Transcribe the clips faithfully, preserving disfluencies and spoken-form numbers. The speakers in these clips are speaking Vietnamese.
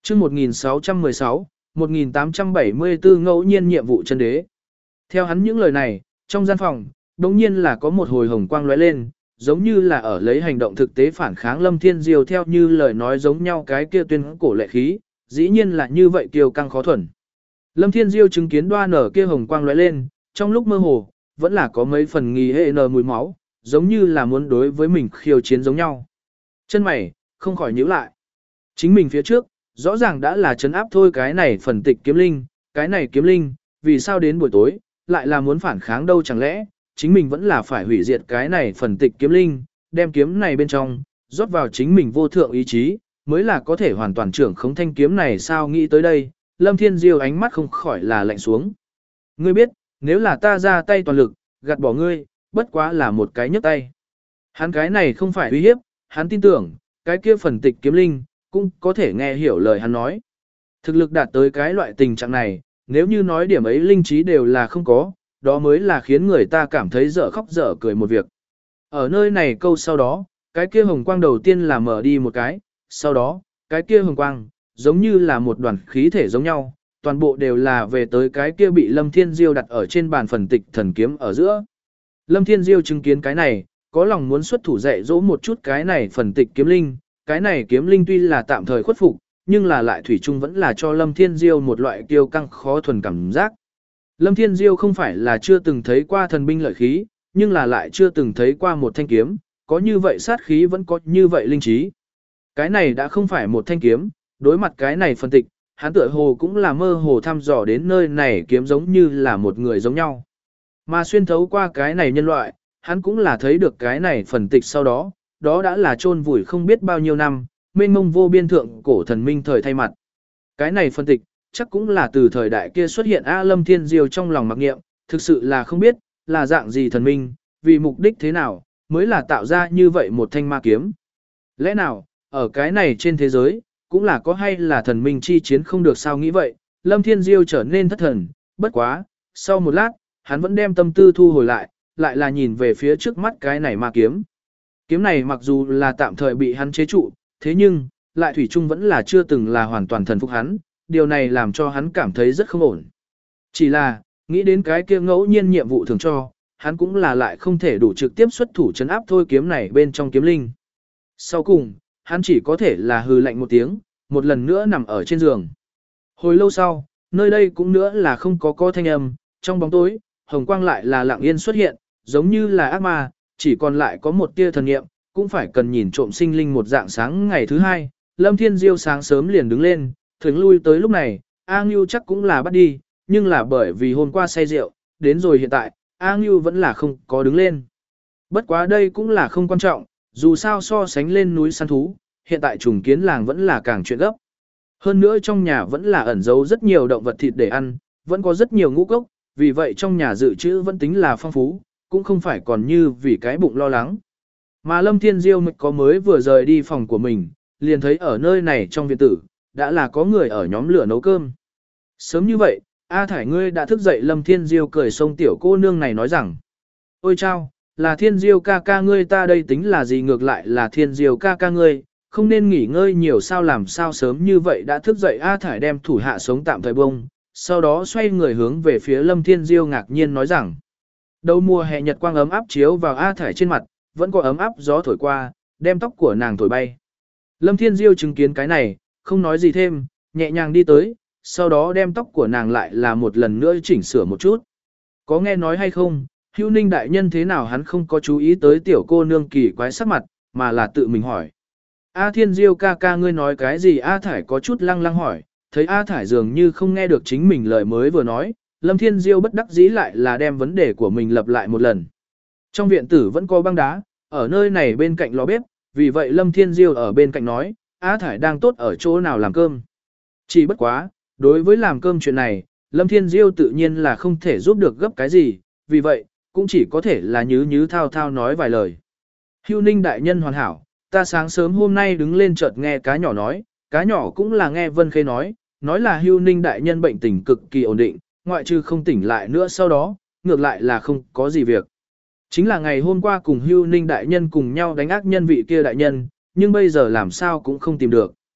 chương một nghìn sáu trăm mười sáu, một nghìn tám trăm bảy mươi tư ngẫu nhiên nhiệm vụ chân đế. Theo hắn những lời này, trong gian phòng, đống nhiên là có một hồi hồng quang lóe lên, giống như là ở lấy hành động thực tế phản kháng Lâm Thiên Diêu theo như lời nói giống nhau cái kia tuyên cổ lệ khí, dĩ nhiên là như vậy kiêu căng khó thuần. Lâm Thiên Diêu chứng kiến đoa nở kia hồng quang lóe lên, trong lúc mơ hồ, vẫn là có mấy phần nghi hệ nở mùi máu, giống như là muốn đối với mình khiêu chiến giống nhau. Chân mày, không khỏi nhíu lại. Chính mình phía trước, rõ ràng đã là chấn áp thôi cái này phần tịch kiếm linh, cái này kiếm linh, vì sao đến buổi tối, lại là muốn phản kháng đâu chẳng lẽ, chính mình vẫn là phải hủy diệt cái này phần tịch kiếm linh, đem kiếm này bên trong, rót vào chính mình vô thượng ý chí, mới là có thể hoàn toàn trưởng khống thanh kiếm này sao nghĩ tới đây, Lâm Thiên Diêu ánh mắt không khỏi là lạnh xuống. Ngươi biết, nếu là ta ra tay toàn lực, gạt bỏ ngươi, bất quá là một cái nhấc tay. Hắn cái này không phải uy hiếp, hắn tin tưởng, cái kia phần tịch kiếm linh, cũng có thể nghe hiểu lời hắn nói. Thực lực đạt tới cái loại tình trạng này, nếu như nói điểm ấy linh trí đều là không có, đó mới là khiến người ta cảm thấy dở khóc dở cười một việc. Ở nơi này câu sau đó, cái kia hồng quang đầu tiên là mở đi một cái, sau đó, cái kia hồng quang, giống như là một đoàn khí thể giống nhau, toàn bộ đều là về tới cái kia bị Lâm Thiên Diêu đặt ở trên bàn phần tịch thần kiếm ở giữa. Lâm Thiên Diêu chứng kiến cái này, có lòng muốn xuất thủ dạy dỗ một chút cái này phần tịch kiếm linh, cái này kiếm linh tuy là tạm thời khuất phục, nhưng là lại thủy chung vẫn là cho Lâm Thiên Diêu một loại kiêu căng khó thuần cảm giác. Lâm Thiên Diêu không phải là chưa từng thấy qua thần binh lợi khí, nhưng là lại chưa từng thấy qua một thanh kiếm, có như vậy sát khí vẫn có như vậy linh trí. Cái này đã không phải một thanh kiếm, đối mặt cái này phân tịch, hắn tựa hồ cũng là mơ hồ thăm dò đến nơi này kiếm giống như là một người giống nhau. Mà xuyên thấu qua cái này nhân loại, hắn cũng là thấy được cái này phần tịch sau đó, đó đã là chôn vùi không biết bao nhiêu năm, mênh mông vô biên thượng cổ thần minh thời thay mặt. Cái này phân tịch, chắc cũng là từ thời đại kia xuất hiện A Lâm Thiên Diêu trong lòng mặc nghiệm, thực sự là không biết, là dạng gì thần minh, vì mục đích thế nào, mới là tạo ra như vậy một thanh ma kiếm. Lẽ nào, ở cái này trên thế giới, cũng là có hay là thần minh chi chiến không được sao nghĩ vậy, Lâm Thiên Diêu trở nên thất thần, bất quá, sau một lát, hắn vẫn đem tâm tư thu hồi lại, lại là nhìn về phía trước mắt cái này ma kiếm. Kiếm này mặc dù là tạm thời bị hắn chế trụ, thế nhưng, lại thủy chung vẫn là chưa từng là hoàn toàn thần phục hắn, điều này làm cho hắn cảm thấy rất không ổn. Chỉ là, nghĩ đến cái kia ngẫu nhiên nhiệm vụ thường cho, hắn cũng là lại không thể đủ trực tiếp xuất thủ chấn áp thôi kiếm này bên trong kiếm linh. Sau cùng, hắn chỉ có thể là hừ lạnh một tiếng, một lần nữa nằm ở trên giường. Hồi lâu sau, nơi đây cũng nữa là không có có thanh âm, trong bóng tối, hồng quang lại là lặng yên xuất hiện, giống như là ác ma, chỉ còn lại có một tia thần niệm, cũng phải cần nhìn trộm sinh linh một dạng sáng ngày thứ hai, Lâm Thiên Diêu sáng sớm liền đứng lên, thường lui tới lúc này, A Ngưu chắc cũng là bắt đi, nhưng là bởi vì hôm qua say rượu, đến rồi hiện tại, A Ngưu vẫn là không có đứng lên. Bất quá đây cũng là không quan trọng, dù sao so sánh lên núi săn thú, hiện tại trùng kiến làng vẫn là càng chuyện gấp. Hơn nữa trong nhà vẫn là ẩn giấu rất nhiều động vật thịt để ăn, vẫn có rất nhiều ngũ cốc, vì vậy trong nhà dự trữ vẫn tính là phong phú, cũng không phải còn như vì cái bụng lo lắng. Mà Lâm Thiên Diêu mịch có mới vừa rời đi phòng của mình, liền thấy ở nơi này trong viện tử, đã là có người ở nhóm lửa nấu cơm. Sớm như vậy, A Thải ngươi đã thức dậy. Lâm Thiên Diêu cười xông tiểu cô nương này nói rằng, ôi chao, là Thiên Diêu ca ca ngươi, ta đây tính là gì, ngược lại là Thiên Diêu ca ca ngươi, không nên nghỉ ngơi nhiều sao, làm sao sớm như vậy đã thức dậy. A Thải đem thủ hạ sống tạm thời bông, sau đó xoay người hướng về phía Lâm Thiên Diêu ngạc nhiên nói rằng, đầu mùa hè nhật quang ấm áp chiếu vào A Thải trên mặt, vẫn có ấm áp gió thổi qua, đem tóc của nàng thổi bay. Lâm Thiên Diêu chứng kiến cái này, không nói gì thêm, nhẹ nhàng đi tới, sau đó đem tóc của nàng lại là một lần nữa chỉnh sửa một chút. Có nghe nói hay không, Hưu Ninh đại nhân thế nào, hắn không có chú ý tới tiểu cô nương kỳ quái sắc mặt, mà là tự mình hỏi. A Thiên Diêu ca ca ngươi nói cái gì? A Thải có chút lăng lăng hỏi, thấy A Thải dường như không nghe được chính mình lời mới vừa nói, Lâm Thiên Diêu bất đắc dĩ lại là đem vấn đề của mình lặp lại một lần. Trong viện tử vẫn có băng đá, ở nơi này bên cạnh lò bếp, vì vậy Lâm Thiên Diêu ở bên cạnh nói, A Thải đang tốt ở chỗ nào làm cơm. Chỉ bất quá, đối với làm cơm chuyện này, Lâm Thiên Diêu tự nhiên là không thể giúp được gấp cái gì, vì vậy, cũng chỉ có thể là nhứ nhứ thao thao nói vài lời. Hưu Ninh đại nhân hoàn hảo, ta sáng sớm hôm nay đứng lên chợt nghe cá nhỏ nói, cá nhỏ cũng là nghe Vân Khê nói, nói là Hưu Ninh đại nhân bệnh tình cực kỳ ổn định, ngoại trừ không tỉnh lại nữa sau đó, ngược lại là không có gì việc. Chính là ngày hôm qua cùng Hưu Ninh đại nhân cùng nhau đánh ác nhân vị kia đại nhân, nhưng bây giờ làm sao cũng không tìm được.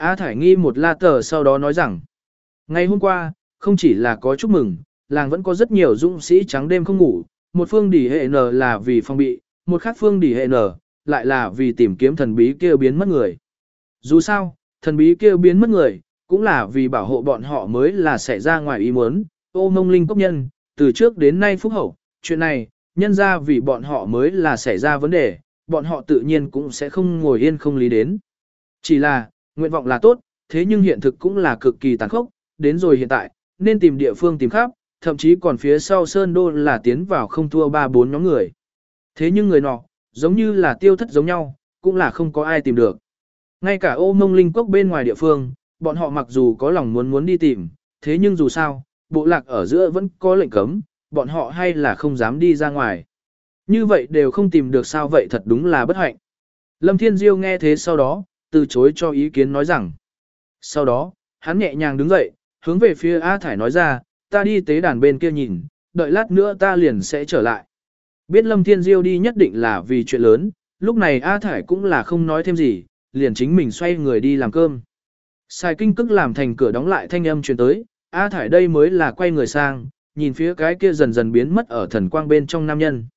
A Thải nghi một la tờ sau đó nói rằng, ngày hôm qua, không chỉ là có chúc mừng, làng vẫn có rất nhiều dũng sĩ trắng đêm không ngủ, một phương đỉ hệ n là vì phòng bị, một khác phương đỉ hệ n, lại là vì tìm kiếm thần bí kia biến mất người. Dù sao, thần bí kia biến mất người, cũng là vì bảo hộ bọn họ mới là xảy ra ngoài ý muốn, ô mông linh cốc nhân, từ trước đến nay phúc hậu, chuyện này, nhân ra vì bọn họ mới là xảy ra vấn đề, bọn họ tự nhiên cũng sẽ không ngồi yên không lý đến. Chỉ là, nguyện vọng là tốt, thế nhưng hiện thực cũng là cực kỳ tàn khốc, đến rồi hiện tại, nên tìm địa phương tìm khắp, thậm chí còn phía sau Sơn Đô là tiến vào không thua ba bốn nhóm người. Thế nhưng người nọ, giống như là tiêu thất giống nhau, cũng là không có ai tìm được. Ngay cả ô mông linh cốc bên ngoài địa phương, bọn họ mặc dù có lòng muốn muốn đi tìm, thế nhưng dù sao, bộ lạc ở giữa vẫn có lệnh cấm, bọn họ hay là không dám đi ra ngoài. Như vậy đều không tìm được sao vậy thật đúng là bất hạnh. Lâm Thiên Diêu nghe thế sau đó, từ chối cho ý kiến nói rằng. Sau đó, hắn nhẹ nhàng đứng dậy, hướng về phía A Thải nói ra, ta đi tế đàn bên kia nhìn, đợi lát nữa ta liền sẽ trở lại. Biết Lâm Thiên Diêu đi nhất định là vì chuyện lớn, lúc này A Thải cũng là không nói thêm gì, liền chính mình xoay người đi làm cơm. Xài kinh cức làm thành cửa đóng lại thanh âm truyền tới, A Thải đây mới là quay người sang, nhìn phía cái kia dần dần biến mất ở thần quang bên trong nam nhân.